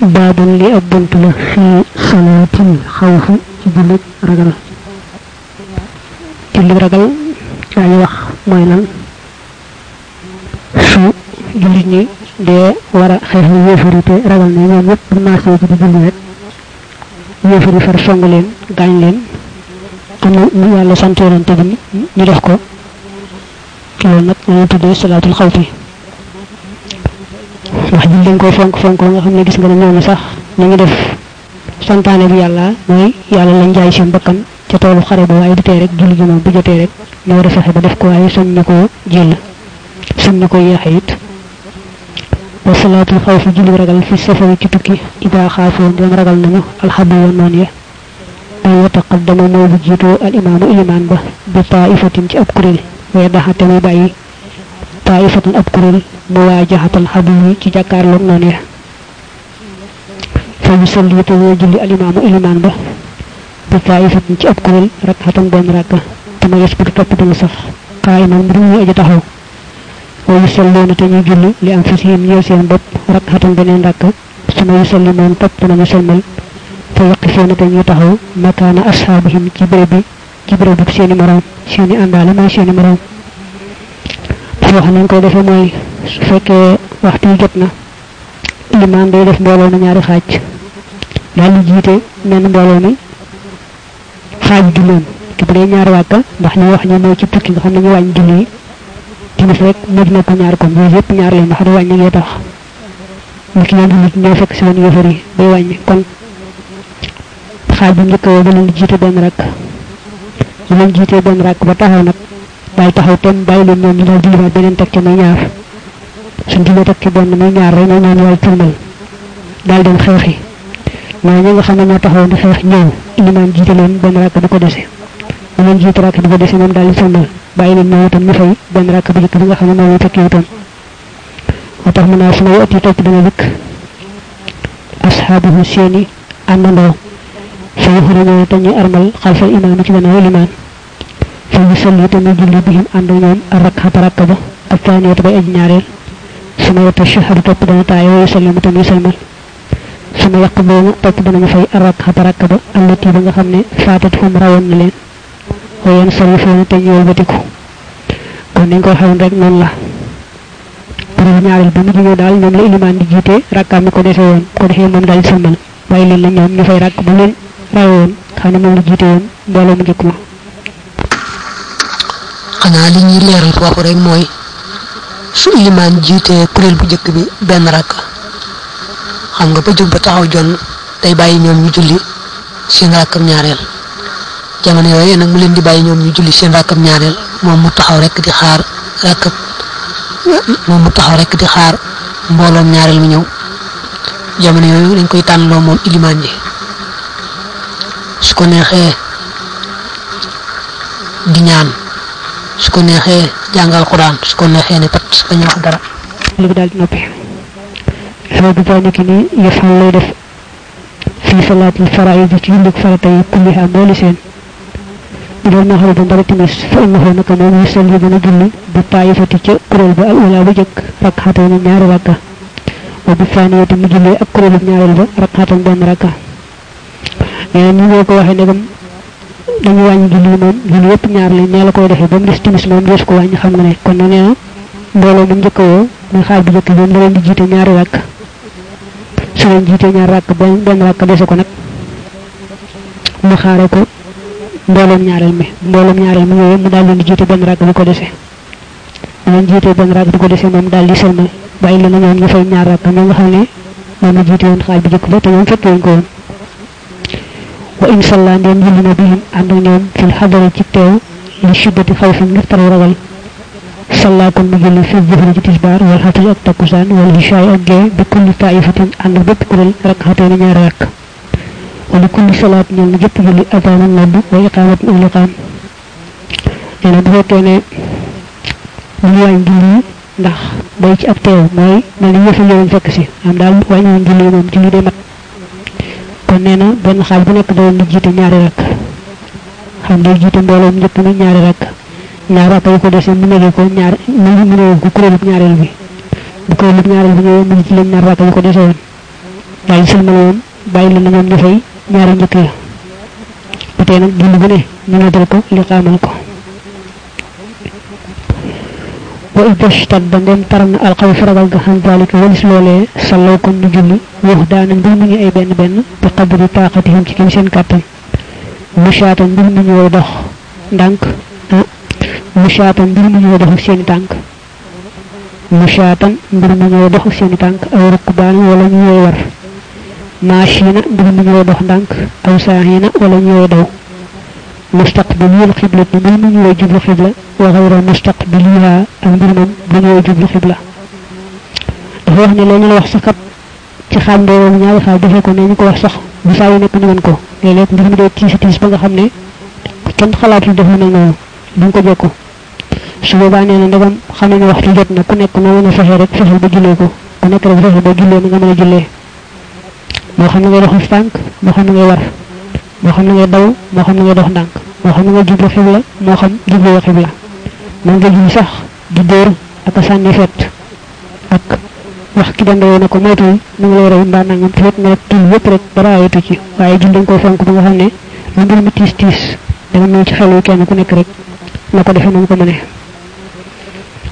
baabun li ab bunt la fi salaatil xawfi ci jullit ragal daañu wax mooy lan su jullit ñi dee war a xeex ni yéefari te ragal ne ñoom ñëpp bu maasee ci di julli rek yéefari far song leen gaañ leen am na ñu yàlla sant yonante bi ñu def ko loolu nag ñu tuddee salaatul xawfi wax ji dañ koy fonk nga xam ne gis nga ne ñooñu sax ñu ngi def santaane bi yàlla mooy yàlla lañ jaay seen bakkan ca toolu xare ba waaye du tee rek julli gi moom bu jotee rek ñu war a fexe ba def ko waaye sañ na koo jël sañ na ko yeexe it wa salaatul xawfi julli ragal fi safari ci tukki ida xaafoon dem ragal nañu alxabu wa noon ya ay yataqaddama moo bu jiitoo al imaamu ilimaan ba bi taifatin ci ab kuréel waaye daxate muy bàyyi taifatan ab kuréel mu waajaxatal xabu yi ci jàkkaarloog noonu ya fa yusalli te ñoo julli alimaamu ilimaan ba bi taifatin ci ab kuréel rakxatan benn rakka te ma yes bu du topp dana sax qaa'iman mbir ñu aji taxaw wa yusalloona te ñuy julli li anfusihim ñeel seen bopp rakxatan beneen rakka su ma yusalli moom topp danañu selmal fa yaqifoona te ñuy taxaw makaana ashaabihim ci béréb bi seeni moroom seeni àndaale mooy seeni moroom wax nañ koy defee mooy su fekkee waxtu yi jot na limaan day def mbooloo mi ñaari xaaj daal di jiite menn mbooloo mi xaaj julleem te bu dee ñaari wàkka ndax ñu wax ñu mooy ci tukki nga xam ne ñu wàññi julli yi timis rek mujj na ko ñaar kon yooyu yëpp ñaar leen ndax du wàññi ngee tax ñu ki ñoo jullit ñoo fekk si woon yëfar yi day wàññi kon xaaj bu njëkk woo ba leen di jiite benn rakk ñu leen jiitee benn rakk ba taxaw nag daal taxaw tem bàyyi leen ñoom ñu daal julliwaat beneen teg ci muy ñaar suñ jullee teg ci benn muy ñaar rek ñoom ñaan waay turmal daal dem xeexi mooy ñi nga xam ne ñoo taxaw di xeex ñëw ilimaan jiite leen benn rakk du ko dese ñu leen jiite rakk du ko dese moom daal di turmal bàyyi leen ñoom itam ñu fay benn rakk bu njëkk bi nga xam ne moom la fekkee itam moo tax mu naa su ma ëtt yi topp dana dikk ashaabuhu seeni àndandoo fa yuxrijuuna te ñuy armal xalfal imaam ci gannaaw ilimaan fa yusalli te muy julli bihim ànd ñoom rakxata rakk ba ak taaniyata bay aji ñaareel suma yatashahhadu topp dana taaya wa yusallimu te muy salmal suma yaqduuna topp danañu fay rakxata rakk ba allati ba nga xam ne faatat hum rawoon na leen wa yansarifuuna te ñu wëlbatiku kon nañ ko waxee rek noonu la kuréel ñaareel ba mu jógee daal ñoom la ilimaan di jiite rakkaam mi ko defee woon ko defee moom daal di salmal bàyyi leen la ñoom ñu fay rakk ba leen rawoon xam ne moom la jiite woon mbooloo mu njëkk ma xanaa li ñuy leeral foofu rek mooy su ilimaan jiitee kuréel bu njëkk bi benn rakk xam nga ba jóg ba taxaw jon day bàyyi ñoom ñu julli seen rakkam ñaareel jamono yooyu nag mu leen di bàyyi ñoom ñu julli seen rakkam ñaareel moom mu taxaw rek di xaar mbooloom ñaareel mi ñëw jamono yooyu dañ koy tànnloo moom ilimaan ji su ko neexee di ñaan su ko neexee jàngal Quraan su ko neexee ne pat bañ wax dara li bi daal di noppi xew bi bàyyi ki ni yëfal lay def fii salaatil faraa'id ci jullit farata yi kulliha mbooli seen bu doon maxaru ba mbari timis fa innahu naka moom yusalli dana julli bi taayifati ca kuréel ba al ula bu jëkk rakxatan ñaari rakka wa bi faaniyati mu julli ak kuréelu ñaareel ba rakxatan benn rakka nee ni ñoo ko waxee ndegam dañu wàññi julli moom julli yëpp ñaar lañ nee la koy defee ba mu des timis moom dees ko wàññi xam nga ne kon nag nee na mbooloo mu njëkk woo muy xaaj bu njëkk bi moom da leen di jiite ñaari rakk su leen jiitee ñaari rakk benn rakk dese ko nag mu xaare ko mbooloom ñaareel mi ñëwee mu daal leen di jiite benn rakk bi ko dese mu leen jiitee benn rakk bi ko dese moom daal di sëlmal bàyyi leen na ñoom ñu fay ñaar rakk ñoo nga xam ne moom la jiite woon xaaj bu njëkk ba te ñoom fekkee wuñ ko woon wa in salla ndeen julli na bihim ànd ak ñoom fil xadari ci teew li shiddati xawfin ngir taru ragal salla kon mu julli fi zuhri ci tisbaar wal xatri ak takkusaan wal ishaay ak gee bi kulli taifatin ànd ak bépp kuréel rakxateeni ñaari rakk wala kulli salaat ñeel na jëpp julli adaanan nodd wa iqaamatin ak liqaam nee na bu fekkee ne ñu wàññi julli yi ndax day ci ab teew mooy mel ni yëfa ñëwoon fekk si am daal wàññiwoon julli yi moom julli day mat kon nee na benn xaaj bu nekk doon di jiite ñaari rakk xam day jiite mbooloo mu njëkk mi ñaari rakk ñaar rakk yi ko dese mu nege ko ñaar mu nege ko kuréelub ñaareel bi bu kuréelub ñaareel bi ñëwee mu ci leen ñaar rakk yi ko dese woon daal sulmal woon bàyyi la na ñoom ñu fay ñaari njëkk ya ba tey nag julli bu ne ñu noddal ko li xaamal ko wa idashtad da ndem taram na alxaw fi ragal ga xam dalika walis loolee salloo kon ñu julli wax daana mbir mu ñu ay benn benn bi qadri taqatihim ci kim seen kàttan mushaatan mbir mu ñu way dox ndànk mushaatan mbir mu ñu way dox ak seeni tànk mushaatan mbir mu ñu way dox ak seeni tànk aw rukbaan wala ñu way war maashina mbir mu ñu way dox ndànk aw saahina wala ñu way daw mustaqbilil xiblati mbir mu ñu way jublu xibla wa xayra mustaqbiliha ak mbir moom bu ñu way jublu xibla dafa wax ne la ñu la wax sax kat ci xaaj mbooloo ñaari xaaj defee ko ne ñu ko wax sax bu saa yu nekk ñu mën ko léeg-léeg mbir mi day tiis ba nga xam ne kenn xalaatul def lu mel noonu duñ ko jekku su boobaa nee na ndegam xam ne waxtu jot na ku nekk noo mën a fexe rek fexeel ba jullee ko ku nekk rek fexe ba jullee ni nga mën a jullee moo xam ne ngay dox tànk moo xam ne ngay war moo xam ne ngay daw moo xam ne ngay dox ndànk moo xam ne ngay jublu xibla moo xam jublu xibla mën nga julli sax di dóor ak a sànni fet ak wax ki dandoo na ko moytuwul mu ngi lay rey mbaa nangam te fekk nga rek tul yëpp rek dara ayatu ci waaye julli dañ koy fonk ba nga xam ne lu mbir mi tiis tiis danga mel ci xelu kenn ku nekk rek na ko defee na mu ko mënee